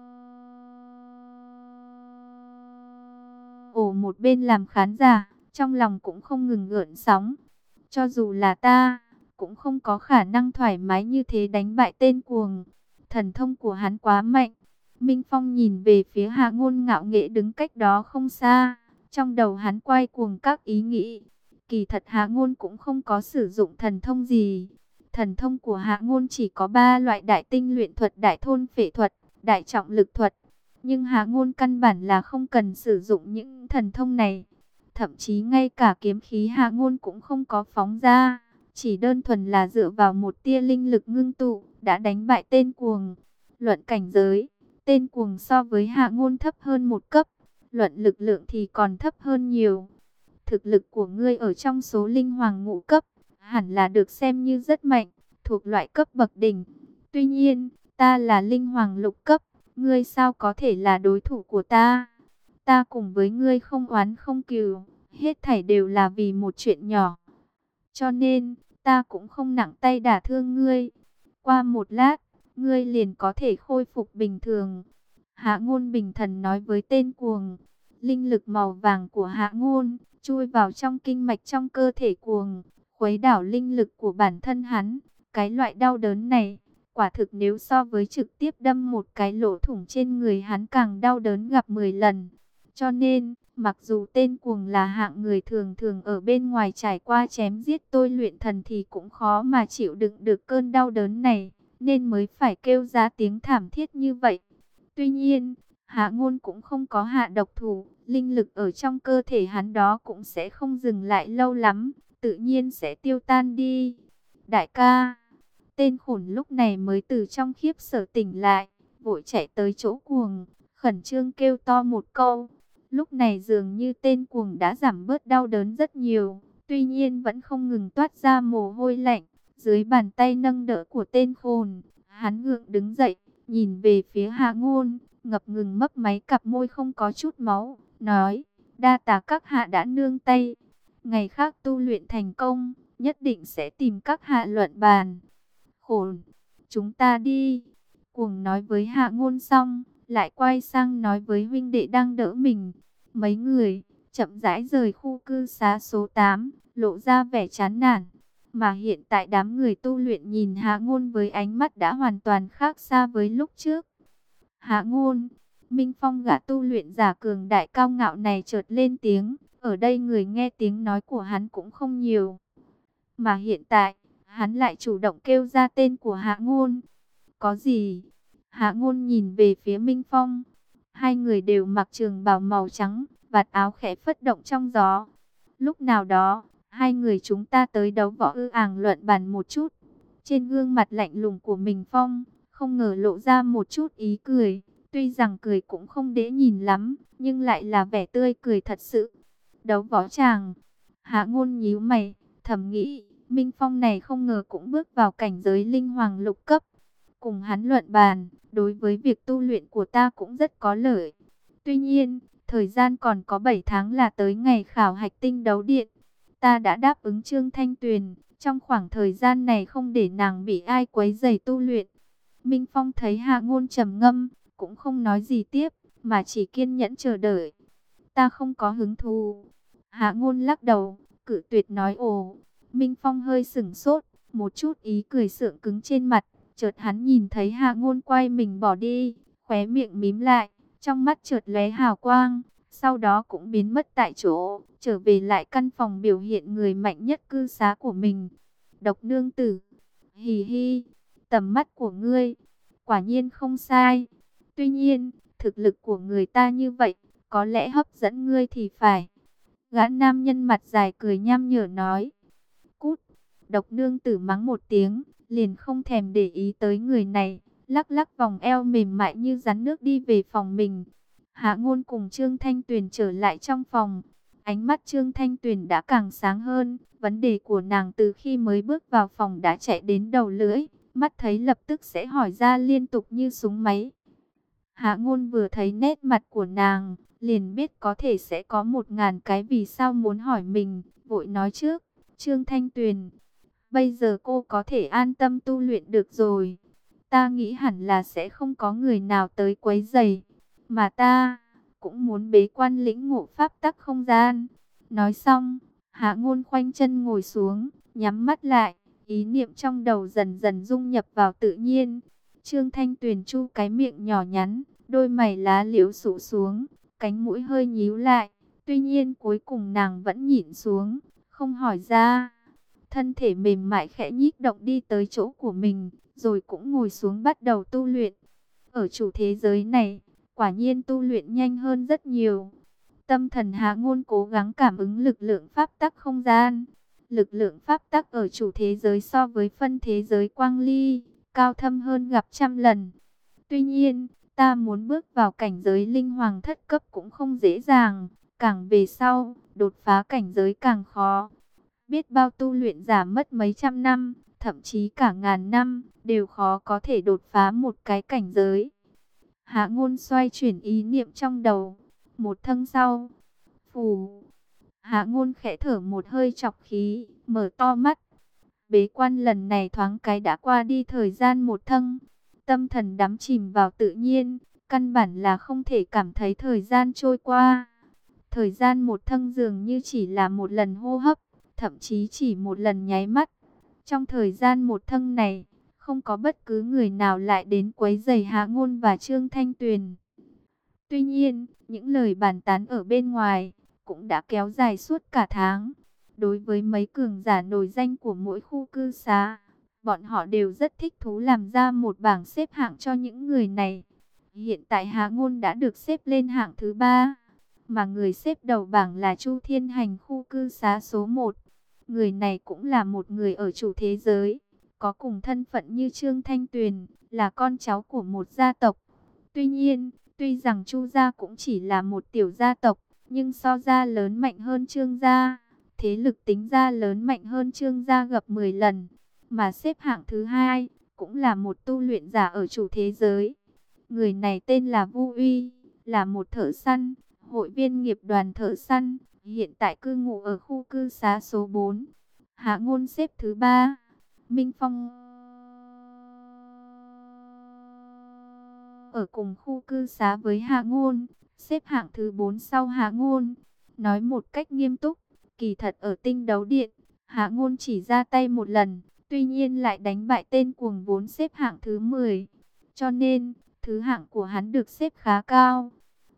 ồ một bên làm khán giả, trong lòng cũng không ngừng gợn sóng. Cho dù là ta, cũng không có khả năng thoải mái như thế đánh bại tên cuồng. Thần thông của hắn quá mạnh. Minh Phong nhìn về phía Hạ Ngôn ngạo nghễ đứng cách đó không xa. Trong đầu hắn quay cuồng các ý nghĩ. Kỳ thật Hạ Ngôn cũng không có sử dụng thần thông gì. Thần thông của Hạ Ngôn chỉ có 3 loại: đại tinh luyện thuật, đại thôn phệ thuật, đại trọng lực thuật. Nhưng Hạ Ngôn căn bản là không cần sử dụng những thần thông này. Thậm chí ngay cả kiếm khí Hạ Ngôn cũng không có phóng ra. Chỉ đơn thuần là dựa vào một tia linh lực ngưng tụ, đã đánh bại tên cuồng. Luận cảnh giới, tên cuồng so với Hạ Ngôn thấp hơn một cấp. Luận lực lượng thì còn thấp hơn nhiều. Thực lực của ngươi ở trong số linh hoàng ngũ cấp, hẳn là được xem như rất mạnh, thuộc loại cấp bậc đỉnh. Tuy nhiên, ta là linh hoàng lục cấp, ngươi sao có thể là đối thủ của ta? Ta cùng với ngươi không oán không cừu, hết thảy đều là vì một chuyện nhỏ. Cho nên, ta cũng không nặng tay đả thương ngươi. Qua một lát, ngươi liền có thể khôi phục bình thường. Hạ Ngôn bình thần nói với tên cuồng. Linh lực màu vàng của Hạ Ngôn chui vào trong kinh mạch trong cơ thể cuồng, khuấy đảo linh lực của bản thân hắn. Cái loại đau đớn này, quả thực nếu so với trực tiếp đâm một cái lỗ thủng trên người hắn càng đau đớn gặp 10 lần. Cho nên, mặc dù tên cuồng là hạng người thường thường ở bên ngoài trải qua chém giết tôi luyện thần thì cũng khó mà chịu đựng được cơn đau đớn này, nên mới phải kêu ra tiếng thảm thiết như vậy. Tuy nhiên, Hạ Ngôn cũng không có hạ độc thủ, linh lực ở trong cơ thể hắn đó cũng sẽ không dừng lại lâu lắm, tự nhiên sẽ tiêu tan đi. Đại ca, tên khổn lúc này mới từ trong khiếp sợ tỉnh lại, vội chạy tới chỗ cuồng, khẩn trương kêu to một câu. Lúc này dường như tên cuồng đã giảm bớt đau đớn rất nhiều, tuy nhiên vẫn không ngừng toát ra mồ hôi lạnh. Dưới bàn tay nâng đỡ của tên khôn, hắn gượng đứng dậy, nhìn về phía Hạ Ngôn, ngập ngừng mấp máy cặp môi không có chút máu, nói: đa tạ các hạ đã nương tay, ngày khác tu luyện thành công, nhất định sẽ tìm các hạ luận bàn. Khôn, chúng ta đi. Cuồng nói với Hạ Ngôn xong, lại quay sang nói với huynh đệ đang đỡ mình. Mấy người chậm rãi rời khu cư xá số 8, lộ ra vẻ chán nản. Mà hiện tại đám người tu luyện nhìn Hạ Ngôn với ánh mắt đã hoàn toàn khác xa với lúc trước. Hạ Ngôn, Minh Phong gã tu luyện giả cường đại cao ngạo này chợt lên tiếng. Ở đây người nghe tiếng nói của hắn cũng không nhiều. Mà hiện tại, hắn lại chủ động kêu ra tên của Hạ Ngôn. Có gì? Hạ Ngôn nhìn về phía Minh Phong. Hai người đều mặc trường bào màu trắng, vạt áo khẽ phất động trong gió. Lúc nào đó, hai người chúng ta tới đấu võ àng luận bàn một chút. Trên gương mặt lạnh lùng của Minh Phong, không ngờ lộ ra một chút ý cười. Tuy rằng cười cũng không dễ nhìn lắm, nhưng lại là vẻ tươi cười thật sự. Đấu võ chàng. Hạ Ngôn nhíu mày, thầm nghĩ, Minh Phong này không ngờ cũng bước vào cảnh giới linh hoàng lục cấp. Cùng hắn luận bàn, đối với việc tu luyện của ta cũng rất có lợi. Tuy nhiên, thời gian còn có 7 tháng là tới ngày khảo hạch tinh đấu điện. Ta đã đáp ứng Trương Thanh Tuyền, trong khoảng thời gian này không để nàng bị ai quấy rầy tu luyện. Minh Phong thấy Hạ Ngôn trầm ngâm, cũng không nói gì tiếp, mà chỉ kiên nhẫn chờ đợi. Ta không có hứng thú. Hạ Ngôn lắc đầu, cự tuyệt nói ồ. Minh Phong hơi sửng sốt, một chút ý cười sượng cứng trên mặt. Chợt hắn nhìn thấy Hạ Ngôn quay mình bỏ đi, khóe miệng mím lại, trong mắt chợt lóe hào quang, sau đó cũng biến mất tại chỗ, trở về lại căn phòng biểu hiện người mạnh nhất cư xá của mình. Độc nương tử, hì hì, tầm mắt của ngươi, quả nhiên không sai. Tuy nhiên, thực lực của người ta như vậy, có lẽ hấp dẫn ngươi thì phải. Gã nam nhân mặt dài cười nham nhở nói. Cút, độc nương tử mắng một tiếng, liền không thèm để ý tới người này, lắc lắc vòng eo mềm mại như rắn nước đi về phòng mình. Hạ Ngôn cùng Trương Thanh Tuyền trở lại trong phòng. Ánh mắt Trương Thanh Tuyền đã càng sáng hơn, vấn đề của nàng từ khi mới bước vào phòng đã chạy đến đầu lưỡi, mắt thấy lập tức sẽ hỏi ra liên tục như súng máy. Hạ Ngôn vừa thấy nét mặt của nàng, liền biết có thể sẽ có 1000 cái vì sao muốn hỏi mình, vội nói trước. Trương Thanh Tuyền, bây giờ cô có thể an tâm tu luyện được rồi. Ta nghĩ hẳn là sẽ không có người nào tới quấy rầy, mà ta cũng muốn bế quan lĩnh ngộ pháp tắc không gian. Nói xong, Hạ Ngôn khoanh chân ngồi xuống, nhắm mắt lại, ý niệm trong đầu dần dần dung nhập vào tự nhiên. Trương Thanh Tuyền chu cái miệng nhỏ nhắn, đôi mày lá liễu sụ xuống, cánh mũi hơi nhíu lại. Tuy nhiên cuối cùng nàng vẫn nhịn xuống, không hỏi ra. Thân thể mềm mại khẽ nhích động đi tới chỗ của mình, rồi cũng ngồi xuống bắt đầu tu luyện. Ở chủ thế giới này, quả nhiên tu luyện nhanh hơn rất nhiều. Tâm thần Hạ Ngôn cố gắng cảm ứng lực lượng pháp tắc không gian. Lực lượng pháp tắc ở chủ thế giới so với phân thế giới quang ly, cao thâm hơn gặp trăm lần. Tuy nhiên, ta muốn bước vào cảnh giới linh hoàng thất cấp cũng không dễ dàng. Càng về sau, đột phá cảnh giới càng khó. Biết bao tu luyện giả mất mấy trăm năm, thậm chí cả ngàn năm, đều khó có thể đột phá một cái cảnh giới. Hạ Ngôn xoay chuyển ý niệm trong đầu. Một thâng sau, phù. Hạ Ngôn khẽ thở một hơi trọc khí, mở to mắt. Bế quan lần này thoáng cái đã qua đi thời gian một thâng. Tâm thần đắm chìm vào tự nhiên, căn bản là không thể cảm thấy thời gian trôi qua. Thời gian một thâng dường như chỉ là một lần hô hấp, thậm chí chỉ một lần nháy mắt. Trong thời gian một thâng này, không có bất cứ người nào lại đến quấy rầy Hạ Ngôn và Trương Thanh Tuyền. Tuy nhiên, những lời bàn tán ở bên ngoài cũng đã kéo dài suốt cả tháng. Đối với mấy cường giả nổi danh của mỗi khu cư xá, bọn họ đều rất thích thú làm ra một bảng xếp hạng cho những người này. Hiện tại Hạ Ngôn đã được xếp lên hạng thứ 3, mà người xếp đầu bảng là Chu Thiên Hành khu cư xá số 1. Người này cũng là một người ở chủ thế giới, có cùng thân phận như Trương Thanh Tuyền, là con cháu của một gia tộc. Tuy nhiên, tuy rằng Chu gia cũng chỉ là một tiểu gia tộc, nhưng so gia lớn mạnh hơn Trương gia, thế lực tính ra lớn mạnh hơn Trương gia gấp 10 lần. Mà xếp hạng thứ 2, cũng là một tu luyện giả ở chủ thế giới. Người này tên là Vu Uy, là một thợ săn, hội viên nghiệp đoàn thợ săn, hiện tại cư ngụ ở khu cư xá số 4. Hạ Ngôn xếp thứ 3. Minh Phong ở cùng khu cư xá với Hạ Ngôn, xếp hạng thứ 4 sau Hạ Ngôn. Nói một cách nghiêm túc, kỳ thật ở Tinh Đấu Điện, Hạ Ngôn chỉ ra tay một lần, tuy nhiên lại đánh bại tên cuồng vốn xếp hạng thứ 10. Cho nên, thứ hạng của hắn được xếp khá cao.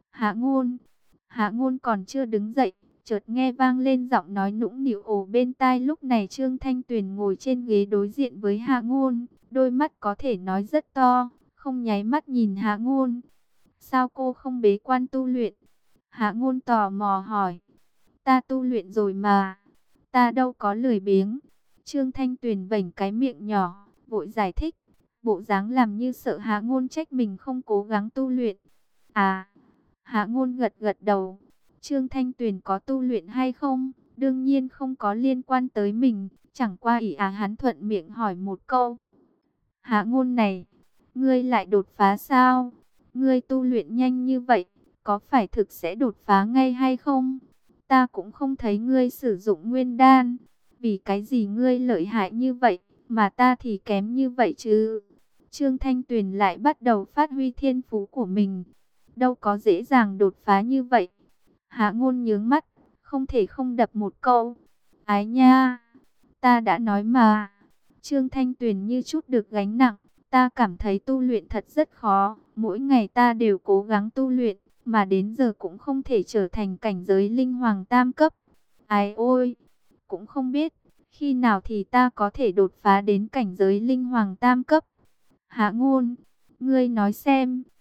Hạ Ngôn còn chưa đứng dậy, chợt nghe vang lên giọng nói nũng nịu ồ bên tai. Lúc này Trương Thanh Tuyền ngồi trên ghế đối diện với Hạ Ngôn, đôi mắt có thể nói rất to, không nháy mắt nhìn Hạ Ngôn. Sao cô không bế quan tu luyện? Hạ Ngôn tò mò hỏi. Ta tu luyện rồi mà, ta đâu có lười biếng. Trương Thanh Tuyền vểnh cái miệng nhỏ, vội giải thích, bộ dáng làm như sợ Hạ Ngôn trách mình không cố gắng tu luyện. À, Hạ Ngôn gật gật đầu. Trương Thanh Tuyền có tu luyện hay không, đương nhiên không có liên quan tới mình, chẳng qua hắn thuận miệng hỏi một câu. Hạ Ngôn này, ngươi lại đột phá sao? Ngươi tu luyện nhanh như vậy, có phải thực sẽ đột phá ngay hay không? Ta cũng không thấy ngươi sử dụng nguyên đan, vì cái gì ngươi lợi hại như vậy, mà ta thì kém như vậy chứ? Trương Thanh Tuyền lại bắt đầu phát huy thiên phú của mình, đâu có dễ dàng đột phá như vậy. Hạ Ngôn nhướng mắt, không thể không đập một câu. Ái nha, ta đã nói mà. Trương Thanh Tuyền như chút được gánh nặng. Ta cảm thấy tu luyện thật rất khó. Mỗi ngày ta đều cố gắng tu luyện, mà đến giờ cũng không thể trở thành cảnh giới linh hoàng tam cấp. Ái ôi, cũng không biết khi nào thì ta có thể đột phá đến cảnh giới linh hoàng tam cấp. Hạ Ngôn, ngươi nói xem,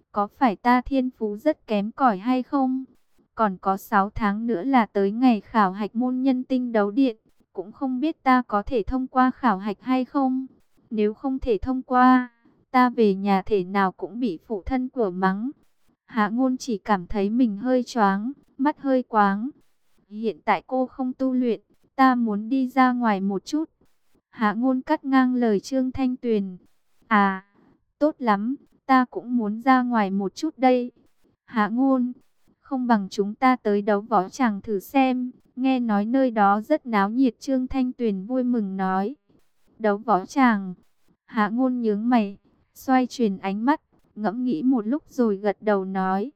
có phải ta thiên phú rất kém cỏi hay không? Còn có 6 tháng nữa là tới ngày khảo hạch môn nhân tinh đấu điện, cũng không biết ta có thể thông qua khảo hạch hay không. Nếu không thể thông qua, ta về nhà thể nào cũng bị phụ thân của mắng. Hạ Ngôn chỉ cảm thấy mình hơi choáng, mắt hơi quáng. Hiện tại cô không tu luyện, ta muốn đi ra ngoài một chút. Hạ Ngôn cắt ngang lời Trương Thanh Tuyền. À, tốt lắm, ta cũng muốn ra ngoài một chút đây. Hạ Ngôn, không bằng chúng ta tới đấu võ tràng thử xem. Nghe nói nơi đó rất náo nhiệt, Trương Thanh Tuyền vui mừng nói. Đấu võ tràng. Hạ Ngôn nhướng mày, xoay chuyển ánh mắt, ngẫm nghĩ một lúc rồi gật đầu nói.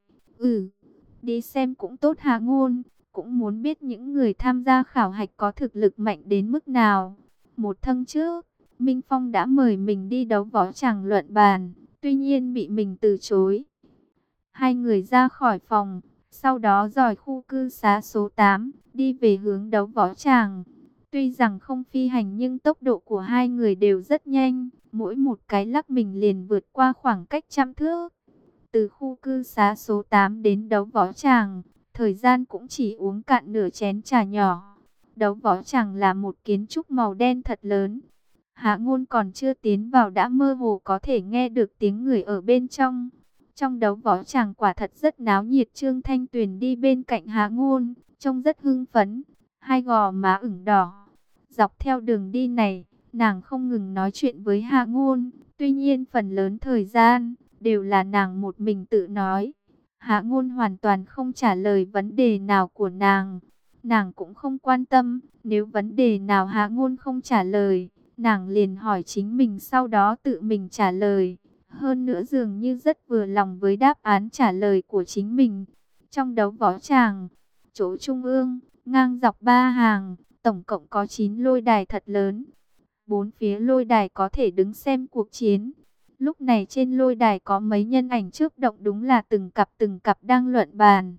Đi xem cũng tốt. Hạ Ngôn cũng muốn biết những người tham gia khảo hạch có thực lực mạnh đến mức nào. Một tháng trước, Minh Phong đã mời mình đi đấu võ tràng luận bàn, tuy nhiên bị mình từ chối. Hai người ra khỏi phòng, sau đó dòi khu cư xá số 8, đi về hướng đấu võ tràng. Tuy rằng không phi hành nhưng tốc độ của hai người đều rất nhanh, mỗi một cái lắc mình liền vượt qua khoảng cách trăm thước. Từ khu cư xá số 8 đến đấu võ tràng, thời gian cũng chỉ uống cạn nửa chén trà nhỏ. Đấu võ tràng là một kiến trúc màu đen thật lớn. Hạ Ngôn còn chưa tiến vào đã mơ hồ có thể nghe được tiếng người ở bên trong. Trong đấu võ tràng quả thật rất náo nhiệt. Trương Thanh Tuyền đi bên cạnh Hạ Ngôn, trông rất hưng phấn, hai gò má ửng đỏ. Dọc theo đường đi này, nàng không ngừng nói chuyện với Hạ Ngôn, tuy nhiên phần lớn thời gian đều là nàng một mình tự nói. Hạ Ngôn hoàn toàn không trả lời vấn đề nào của nàng. Nàng cũng không quan tâm, nếu vấn đề nào Hạ Ngôn không trả lời, nàng liền hỏi chính mình sau đó tự mình trả lời. Hơn nữa dường như rất vừa lòng với đáp án trả lời của chính mình. Trong đấu võ tràng, chỗ trung ương, ngang dọc 3 hàng, tổng cộng có 9 lôi đài thật lớn. 4 phía lôi đài có thể đứng xem cuộc chiến. Lúc này trên lôi đài có mấy nhân ảnh chớp động, đúng là từng cặp đang luận bàn.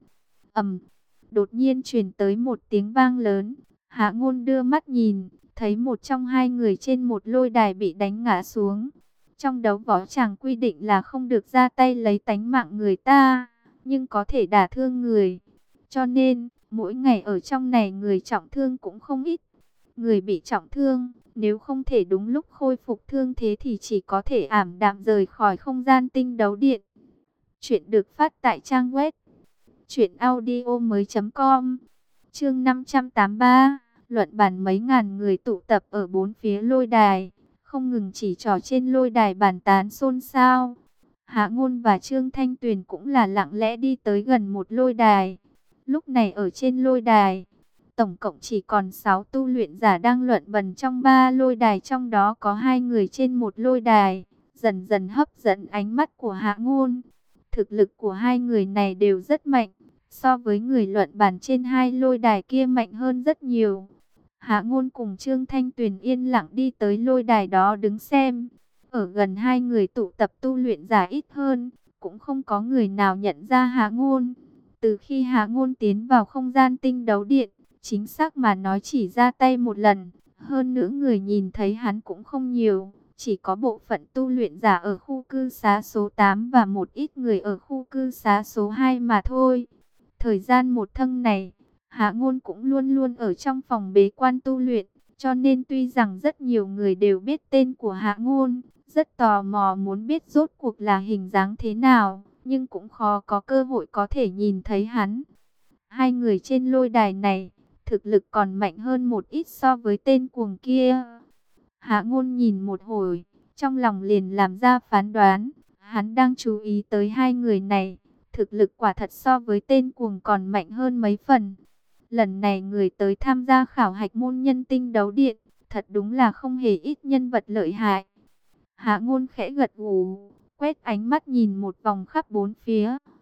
Đột nhiên truyền tới một tiếng vang lớn. Hạ Ngôn đưa mắt nhìn, thấy một trong hai người trên một lôi đài bị đánh ngã xuống. Trong đấu võ tràng quy định là không được ra tay lấy tánh mạng người ta, nhưng có thể đả thương người. Cho nên, mỗi ngày ở trong này người trọng thương cũng không ít. Người bị trọng thương, nếu không thể đúng lúc khôi phục thương thế thì chỉ có thể ảm đạm rời khỏi không gian tinh đấu điện. Chuyện được phát tại trang web truyệnaudiomoi.com. Chương 583, luận bàn. Mấy ngàn người tụ tập ở bốn phía lôi đài, không ngừng chỉ trỏ trên lôi đài bàn tán xôn xao. Hạ Ngôn và Trương Thanh Tuyền cũng là lặng lẽ đi tới gần một lôi đài. Lúc này ở trên lôi đài, tổng cộng chỉ còn 6 tu luyện giả đang luận bàn trong 3 lôi đài, trong đó có 2 người trên một lôi đài, dần dần hấp dẫn ánh mắt của Hạ Ngôn. Thực lực của hai người này đều rất mạnh, so với người luận bàn trên 2 lôi đài kia mạnh hơn rất nhiều. Hạ Ngôn cùng Trương Thanh Tuyền yên lặng đi tới lôi đài đó đứng xem. Ở gần hai người tụ tập tu luyện giả ít hơn, cũng không có người nào nhận ra Hạ Ngôn. Từ khi Hạ Ngôn tiến vào không gian tinh đấu điện, chính xác mà nói chỉ ra tay một lần. Hơn nữa người nhìn thấy hắn cũng không nhiều, chỉ có bộ phận tu luyện giả ở khu cư xá số 8 và một ít người ở khu cư xá số 2 mà thôi. Thời gian một tháng này, Hạ Ngôn cũng luôn luôn ở trong phòng bế quan tu luyện, cho nên tuy rằng rất nhiều người đều biết tên của Hạ Ngôn, rất tò mò muốn biết rốt cuộc là hình dáng thế nào, nhưng cũng khó có cơ hội có thể nhìn thấy hắn. Hai người trên lôi đài này, thực lực còn mạnh hơn một ít so với tên cuồng kia. Hạ Ngôn nhìn một hồi, trong lòng liền làm ra phán đoán, hắn đang chú ý tới hai người này, thực lực quả thật so với tên cuồng còn mạnh hơn mấy phần. Lần này người tới tham gia khảo hạch môn nhân tinh đấu điện, thật đúng là không hề ít nhân vật lợi hại. Hạ Ngôn khẽ gật gù, quét ánh mắt nhìn một vòng khắp bốn phía,